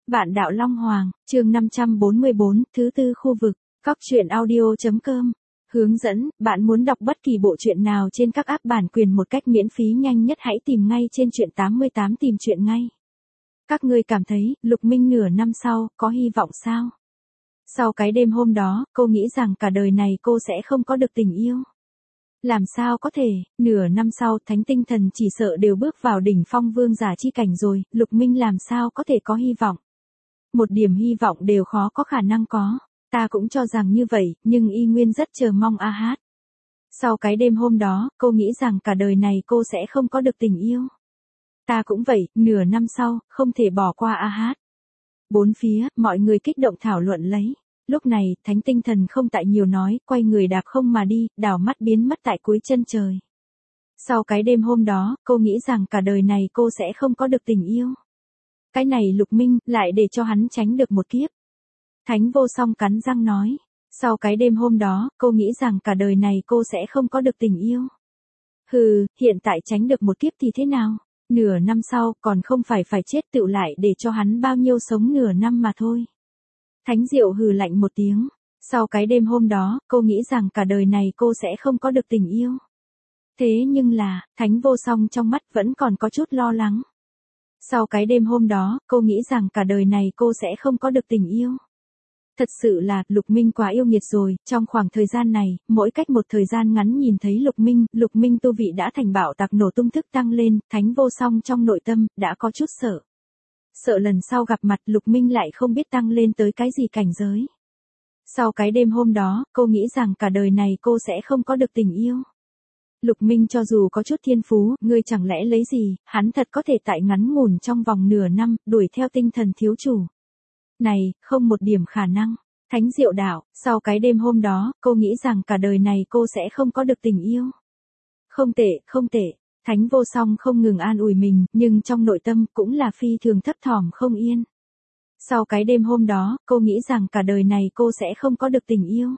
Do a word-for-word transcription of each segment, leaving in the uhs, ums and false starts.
Bạn đạo Long Hoàng, chương năm trăm bốn mươi bốn, thứ tư khu vực, Cóc truyện audio chấm com. Hướng dẫn, bạn muốn đọc bất kỳ bộ truyện nào trên các app bản quyền một cách miễn phí nhanh nhất hãy tìm ngay trên truyện tám mươi tám tìm truyện ngay. Các ngươi cảm thấy, Lục Minh nửa năm sau, có hy vọng sao? Sau cái đêm hôm đó, cô nghĩ rằng cả đời này cô sẽ không có được tình yêu. Làm sao có thể, nửa năm sau thánh tinh thần chỉ sợ đều bước vào đỉnh phong vương giả chi cảnh rồi, Lục Minh làm sao có thể có hy vọng. Một điểm hy vọng đều khó có khả năng có, ta cũng cho rằng như vậy, nhưng y nguyên rất chờ mong A Hát. Sau cái đêm hôm đó, cô nghĩ rằng cả đời này cô sẽ không có được tình yêu. Ta cũng vậy, nửa năm sau, không thể bỏ qua A Hát. Bốn phía, mọi người kích động thảo luận lấy. Lúc này, thánh tinh thần không tại nhiều nói, quay người đạp không mà đi, đảo mắt biến mất tại cuối chân trời. Sau cái đêm hôm đó, cô nghĩ rằng cả đời này cô sẽ không có được tình yêu. Cái này Lục Minh, lại để cho hắn tránh được một kiếp. Thánh vô song cắn răng nói. Sau cái đêm hôm đó, cô nghĩ rằng cả đời này cô sẽ không có được tình yêu. Hừ, hiện tại tránh được một kiếp thì thế nào? Nửa năm sau, còn không phải phải chết tựu lại để cho hắn bao nhiêu sống nửa năm mà thôi. Thánh Diệu hừ lạnh một tiếng. Sau cái đêm hôm đó, cô nghĩ rằng cả đời này cô sẽ không có được tình yêu. Thế nhưng là, Thánh vô song trong mắt vẫn còn có chút lo lắng. Sau cái đêm hôm đó, cô nghĩ rằng cả đời này cô sẽ không có được tình yêu. Thật sự là, Lục Minh quá yêu nghiệt rồi, trong khoảng thời gian này, mỗi cách một thời gian ngắn nhìn thấy Lục Minh, Lục Minh tu vị đã thành bạo tạc nổ tung thức tăng lên, Thánh vô song trong nội tâm, đã có chút sợ. Sợ lần sau gặp mặt Lục Minh lại không biết tăng lên tới cái gì cảnh giới. Sau cái đêm hôm đó, cô nghĩ rằng cả đời này cô sẽ không có được tình yêu. Lục Minh cho dù có chút thiên phú, ngươi chẳng lẽ lấy gì, hắn thật có thể tại ngắn ngủn trong vòng nửa năm, đuổi theo tinh thần thiếu chủ. Này, không một điểm khả năng. Thánh Diệu đạo, sau cái đêm hôm đó, cô nghĩ rằng cả đời này cô sẽ không có được tình yêu. Không tệ, không tệ. Thánh vô song không ngừng an ủi mình, nhưng trong nội tâm cũng là phi thường thấp thỏm không yên. Sau cái đêm hôm đó, cô nghĩ rằng cả đời này cô sẽ không có được tình yêu.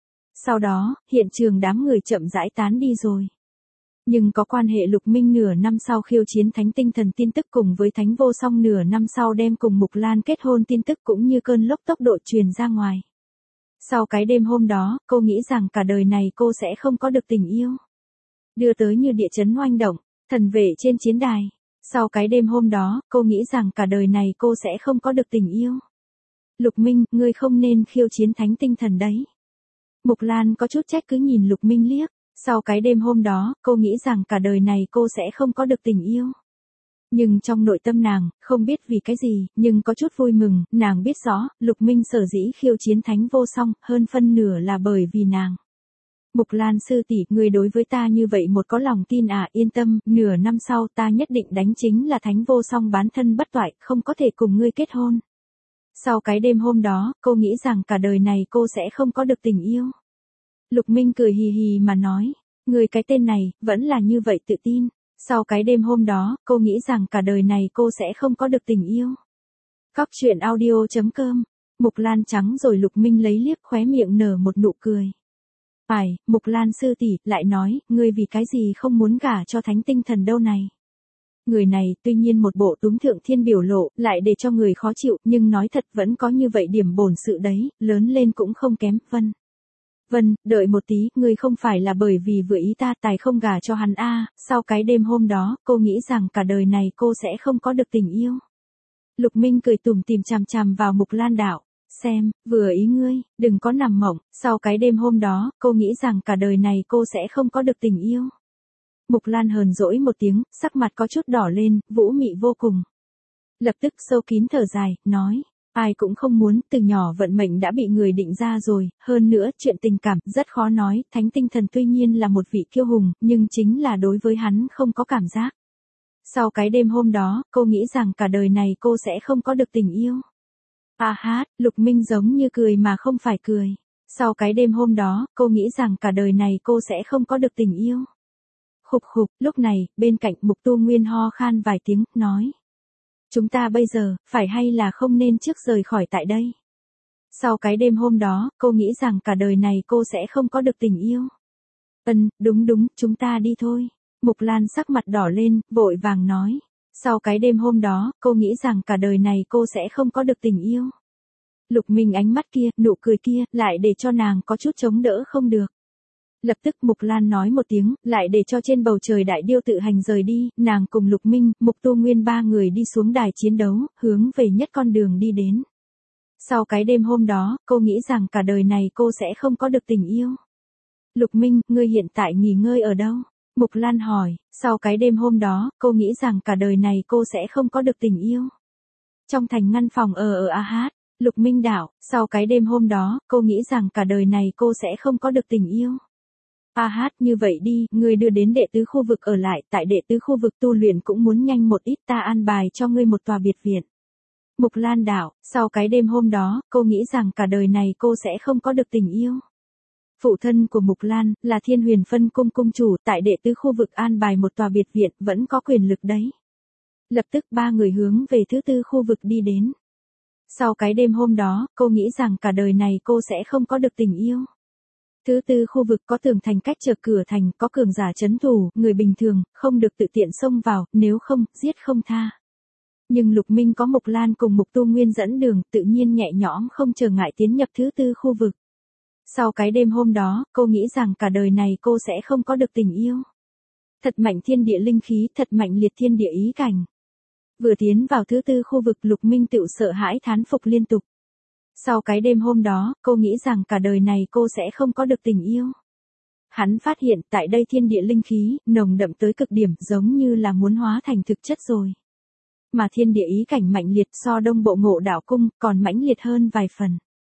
Sau đó, hiện trường đám người chậm rãi tán đi rồi. Nhưng có quan hệ Lục Minh nửa năm sau khiêu chiến thánh tinh thần tin tức cùng với Thánh vô song nửa năm sau đem cùng Mục Lan kết hôn tin tức cũng như cơn lốc tốc độ truyền ra ngoài. Sau cái đêm hôm đó, cô nghĩ rằng cả đời này cô sẽ không có được tình yêu. Đưa tới như địa chấn oanh động, thần vệ trên chiến đài. Sau cái đêm hôm đó, cô nghĩ rằng cả đời này cô sẽ không có được tình yêu. Lục Minh, ngươi không nên khiêu chiến thánh tinh thần đấy. Mục Lan có chút trách cứ nhìn Lục Minh liếc. Sau cái đêm hôm đó, cô nghĩ rằng cả đời này cô sẽ không có được tình yêu. Nhưng trong nội tâm nàng, không biết vì cái gì, nhưng có chút vui mừng, nàng biết rõ, Lục Minh sở dĩ khiêu chiến thánh vô song, hơn phân nửa là bởi vì nàng. Mục Lan sư tỷ, người đối với ta như vậy một có lòng tin à, yên tâm, nửa năm sau ta nhất định đánh chính là thánh vô song bán thân bất toại, không có thể cùng ngươi kết hôn. Sau cái đêm hôm đó, cô nghĩ rằng cả đời này cô sẽ không có được tình yêu. Lục Minh cười hì hì mà nói, người cái tên này, vẫn là như vậy tự tin. Sau cái đêm hôm đó, cô nghĩ rằng cả đời này cô sẽ không có được tình yêu. Cóc truyện audio chấm com. Mục Lan trắng rồi Lục Minh lấy liếc khóe miệng nở một nụ cười. Phải, Mục Lan sư tỷ lại nói, ngươi vì cái gì không muốn gả cho thánh tinh thần đâu này. Người này, tuy nhiên một bộ túm thượng thiên biểu lộ, lại để cho người khó chịu, nhưng nói thật vẫn có như vậy điểm bổn sự đấy, lớn lên cũng không kém, vân. Vân, đợi một tí, ngươi không phải là bởi vì vừa ý ta tài không gả cho hắn a. Sau cái đêm hôm đó, cô nghĩ rằng cả đời này cô sẽ không có được tình yêu. Lục Minh cười tủm tỉm chằm chằm vào Mục Lan đạo, xem, vừa ý ngươi, đừng có nằm mộng. Sau cái đêm hôm đó, cô nghĩ rằng cả đời này cô sẽ không có được tình yêu. Mục Lan hờn dỗi một tiếng, sắc mặt có chút đỏ lên, vũ mị vô cùng. Lập tức sâu kín thở dài, nói. Ai cũng không muốn, từ nhỏ vận mệnh đã bị người định ra rồi, hơn nữa, chuyện tình cảm, rất khó nói, thánh tinh thần tuy nhiên là một vị kiêu hùng, nhưng chính là đối với hắn không có cảm giác. Sau cái đêm hôm đó, cô nghĩ rằng cả đời này cô sẽ không có được tình yêu. A Hát, Lục Minh giống như cười mà không phải cười. Sau cái đêm hôm đó, cô nghĩ rằng cả đời này cô sẽ không có được tình yêu. Khục khục, lúc này, bên cạnh Mục Tu Nguyên ho khan vài tiếng, nói. Chúng ta bây giờ, phải hay là không nên trước rời khỏi tại đây? Sau cái đêm hôm đó, cô nghĩ rằng cả đời này cô sẽ không có được tình yêu. Ừm, đúng đúng, chúng ta đi thôi. Mục Lan sắc mặt đỏ lên, vội vàng nói. Sau cái đêm hôm đó, cô nghĩ rằng cả đời này cô sẽ không có được tình yêu. Lục Minh ánh mắt kia, nụ cười kia, lại để cho nàng có chút chống đỡ không được. Lập tức Mục Lan nói một tiếng, lại để cho trên bầu trời đại điêu tự hành rời đi, nàng cùng Lục Minh, Mục Tu Nguyên ba người đi xuống đài chiến đấu, hướng về nhất con đường đi đến. Sau cái đêm hôm đó, cô nghĩ rằng cả đời này cô sẽ không có được tình yêu. Lục Minh, ngươi hiện tại nghỉ ngơi ở đâu? Mục Lan hỏi, sau cái đêm hôm đó, cô nghĩ rằng cả đời này cô sẽ không có được tình yêu. Trong thành ngăn phòng ở ở A Hát, Lục Minh đảo, sau cái đêm hôm đó, cô nghĩ rằng cả đời này cô sẽ không có được tình yêu. A Hát, như vậy đi, ngươi đưa đến đệ tứ khu vực ở lại, tại đệ tứ khu vực tu luyện cũng muốn nhanh một ít, ta an bài cho ngươi một tòa biệt viện. Mục Lan đảo, sau cái đêm hôm đó, cô nghĩ rằng cả đời này cô sẽ không có được tình yêu. Phụ thân của Mục Lan, là Thiên Huyền Phân Cung cung chủ, tại đệ tứ khu vực an bài một tòa biệt viện, vẫn có quyền lực đấy. Lập tức ba người hướng về thứ tư khu vực đi đến. Sau cái đêm hôm đó, cô nghĩ rằng cả đời này cô sẽ không có được tình yêu. Thứ tư khu vực có tường thành cách trở cửa thành, có cường giả trấn thủ, người bình thường, không được tự tiện xông vào, nếu không, giết không tha. Nhưng Lục Minh có Mục Lan cùng Mục Tu Nguyên dẫn đường, tự nhiên nhẹ nhõm không trở ngại tiến nhập thứ tư khu vực. Sau cái đêm hôm đó, cô nghĩ rằng cả đời này cô sẽ không có được tình yêu. Thật mạnh thiên địa linh khí, thật mạnh liệt thiên địa ý cảnh. Vừa tiến vào thứ tư khu vực, Lục Minh tự sợ hãi thán phục liên tục. Sau cái đêm hôm đó, cô nghĩ rằng cả đời này cô sẽ không có được tình yêu. Hắn phát hiện tại đây thiên địa linh khí, nồng đậm tới cực điểm, giống như là muốn hóa thành thực chất rồi. Mà thiên địa ý cảnh mạnh liệt so Đông Bộ Ngộ Đạo Cung, còn mãnh liệt hơn vài phần.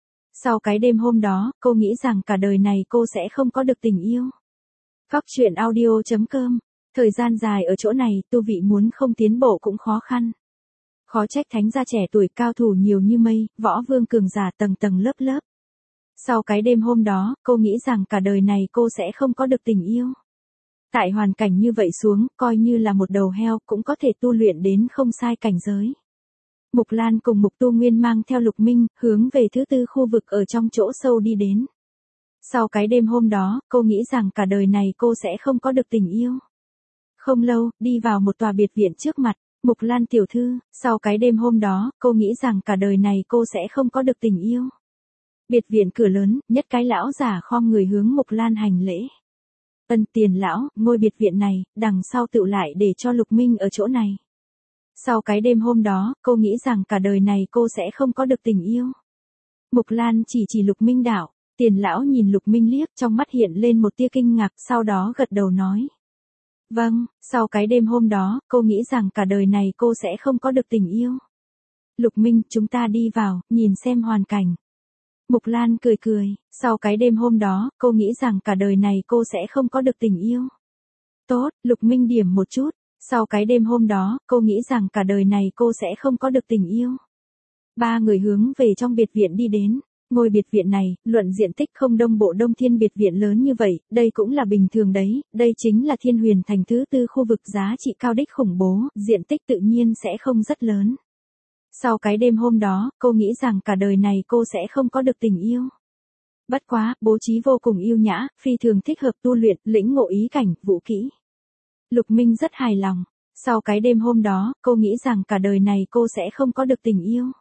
Sau cái đêm hôm đó, cô nghĩ rằng cả đời này cô sẽ không có được tình yêu. Các chuyện audio chấm com. Thời gian dài ở chỗ này, tu vị muốn không tiến bộ cũng khó khăn. Khó trách thánh gia trẻ tuổi cao thủ nhiều như mây, võ vương cường giả tầng tầng lớp lớp. Sau cái đêm hôm đó, cô nghĩ rằng cả đời này cô sẽ không có được tình yêu. Tại hoàn cảnh như vậy xuống, coi như là một đầu heo cũng có thể tu luyện đến không sai cảnh giới. Mục Lan cùng Mục Tu Nguyên mang theo Lục Minh, hướng về thứ tư khu vực ở trong chỗ sâu đi đến. Sau cái đêm hôm đó, cô nghĩ rằng cả đời này cô sẽ không có được tình yêu. Không lâu, đi vào một tòa biệt viện trước mặt, Mục Lan tiểu thư, sau cái đêm hôm đó, cô nghĩ rằng cả đời này cô sẽ không có được tình yêu. Biệt viện cửa lớn, nhất cái lão giả khom người hướng Mục Lan hành lễ. Ân tiền lão, ngôi biệt viện này, đằng sau tựu lại để cho Lục Minh ở chỗ này. Sau cái đêm hôm đó, cô nghĩ rằng cả đời này cô sẽ không có được tình yêu. Mục Lan chỉ chỉ Lục Minh đảo, tiền lão nhìn Lục Minh liếc, trong mắt hiện lên một tia kinh ngạc, sau đó gật đầu nói. Vâng, sau cái đêm hôm đó, cô nghĩ rằng cả đời này cô sẽ không có được tình yêu. Lục Minh, chúng ta đi vào, nhìn xem hoàn cảnh. Mục Lan cười cười, sau cái đêm hôm đó, cô nghĩ rằng cả đời này cô sẽ không có được tình yêu. Tốt, Lục Minh điểm một chút, sau cái đêm hôm đó, cô nghĩ rằng cả đời này cô sẽ không có được tình yêu. Ba người hướng về trong biệt viện đi đến. Ngôi biệt viện này, luận diện tích không Đông Bộ Đông Thiên biệt viện lớn như vậy, đây cũng là bình thường đấy, đây chính là Thiên Huyền thành thứ tư khu vực giá trị cao đích khủng bố, diện tích tự nhiên sẽ không rất lớn. Sau cái đêm hôm đó, cô nghĩ rằng cả đời này cô sẽ không có được tình yêu. Bất quá, bố trí vô cùng yêu nhã, phi thường thích hợp tu luyện, lĩnh ngộ ý cảnh, vũ kỹ. Lục Minh rất hài lòng. Sau cái đêm hôm đó, cô nghĩ rằng cả đời này cô sẽ không có được tình yêu.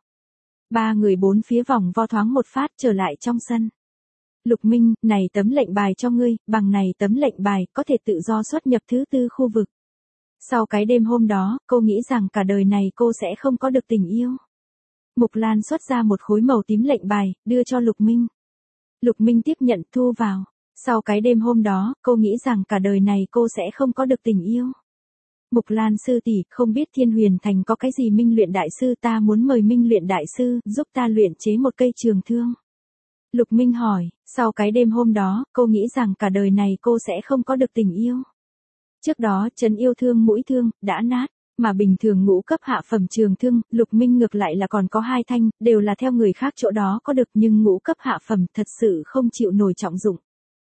Ba người bốn phía vòng vo thoáng một phát trở lại trong sân. Lục Minh, này tấm lệnh bài cho ngươi, bằng này tấm lệnh bài, có thể tự do xuất nhập thứ tư khu vực. Sau cái đêm hôm đó, cô nghĩ rằng cả đời này cô sẽ không có được tình yêu. Mục Lan xuất ra một khối màu tím lệnh bài, đưa cho Lục Minh. Lục Minh tiếp nhận thu vào. Sau cái đêm hôm đó, cô nghĩ rằng cả đời này cô sẽ không có được tình yêu. Mục Lan sư tỷ, không biết Thiên Huyền thành có cái gì Minh Luyện đại sư, ta muốn mời Minh Luyện đại sư giúp ta luyện chế một cây trường thương. Lục Minh hỏi, sau cái đêm hôm đó, cô nghĩ rằng cả đời này cô sẽ không có được tình yêu. Trước đó, trấn yêu thương mũi thương đã nát, mà bình thường ngũ cấp hạ phẩm trường thương, Lục Minh ngược lại là còn có hai thanh, đều là theo người khác chỗ đó có được, nhưng ngũ cấp hạ phẩm thật sự không chịu nổi trọng dụng.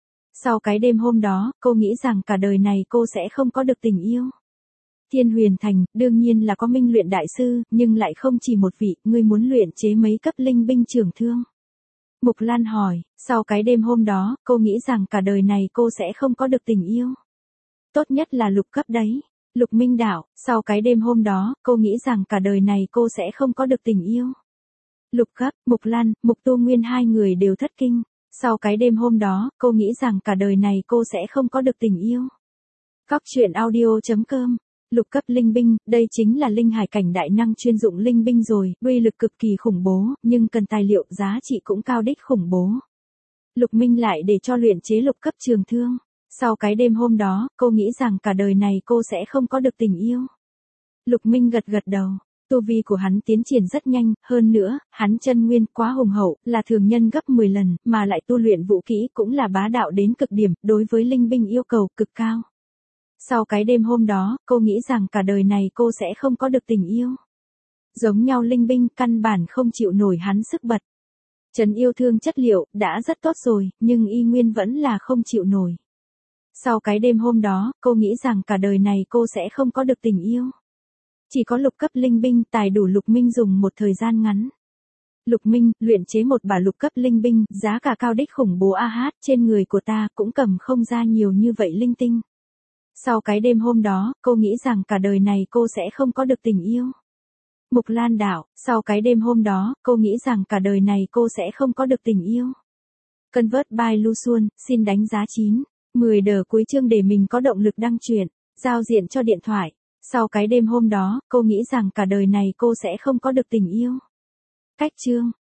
Sau cái đêm hôm đó, cô nghĩ rằng cả đời này cô sẽ không có được tình yêu. Thiên Huyền thành, đương nhiên là có Minh Luyện đại sư, nhưng lại không chỉ một vị, ngươi muốn luyện chế mấy cấp linh binh trường thương. Mục Lan hỏi, sau cái đêm hôm đó, cô nghĩ rằng cả đời này cô sẽ không có được tình yêu. Tốt nhất là lục cấp đấy. Lục Minh đạo, sau cái đêm hôm đó, cô nghĩ rằng cả đời này cô sẽ không có được tình yêu. Lục Cấp, Mục Lan, Mục Tu Nguyên hai người đều thất kinh. Sau cái đêm hôm đó, cô nghĩ rằng cả đời này cô sẽ không có được tình yêu. Cóc truyện audio chấm com. Lục cấp linh binh, đây chính là linh hải cảnh đại năng chuyên dụng linh binh rồi, uy lực cực kỳ khủng bố, nhưng cần tài liệu giá trị cũng cao đích khủng bố. Lục Minh lại để cho luyện chế lục cấp trường thương. Sau cái đêm hôm đó, cô nghĩ rằng cả đời này cô sẽ không có được tình yêu. Lục Minh gật gật đầu. Tu vi của hắn tiến triển rất nhanh, hơn nữa, hắn chân nguyên quá hùng hậu, là thường nhân gấp mười lần, mà lại tu luyện vũ kỹ cũng là bá đạo đến cực điểm, đối với linh binh yêu cầu cực cao. Sau cái đêm hôm đó, cô nghĩ rằng cả đời này cô sẽ không có được tình yêu. Giống nhau linh binh căn bản không chịu nổi hắn sức bật. Trấn yêu thương chất liệu, đã rất tốt rồi, nhưng y nguyên vẫn là không chịu nổi. Sau cái đêm hôm đó, cô nghĩ rằng cả đời này cô sẽ không có được tình yêu. Chỉ có lục cấp linh binh tài đủ Lục Minh dùng một thời gian ngắn. Lục Minh, luyện chế một bả lục cấp linh binh, giá cả cao đích khủng bố a hát, trên người của ta cũng cầm không ra nhiều như vậy linh tinh. Sau cái đêm hôm đó, cô nghĩ rằng cả đời này cô sẽ không có được tình yêu. Mục Lan đạo, sau cái đêm hôm đó, cô nghĩ rằng cả đời này cô sẽ không có được tình yêu. Convert by Lu Xuân, xin đánh giá chín, mười đờ cuối chương để mình có động lực đăng truyện, giao diện cho điện thoại. Sau cái đêm hôm đó, cô nghĩ rằng cả đời này cô sẽ không có được tình yêu. Cách chương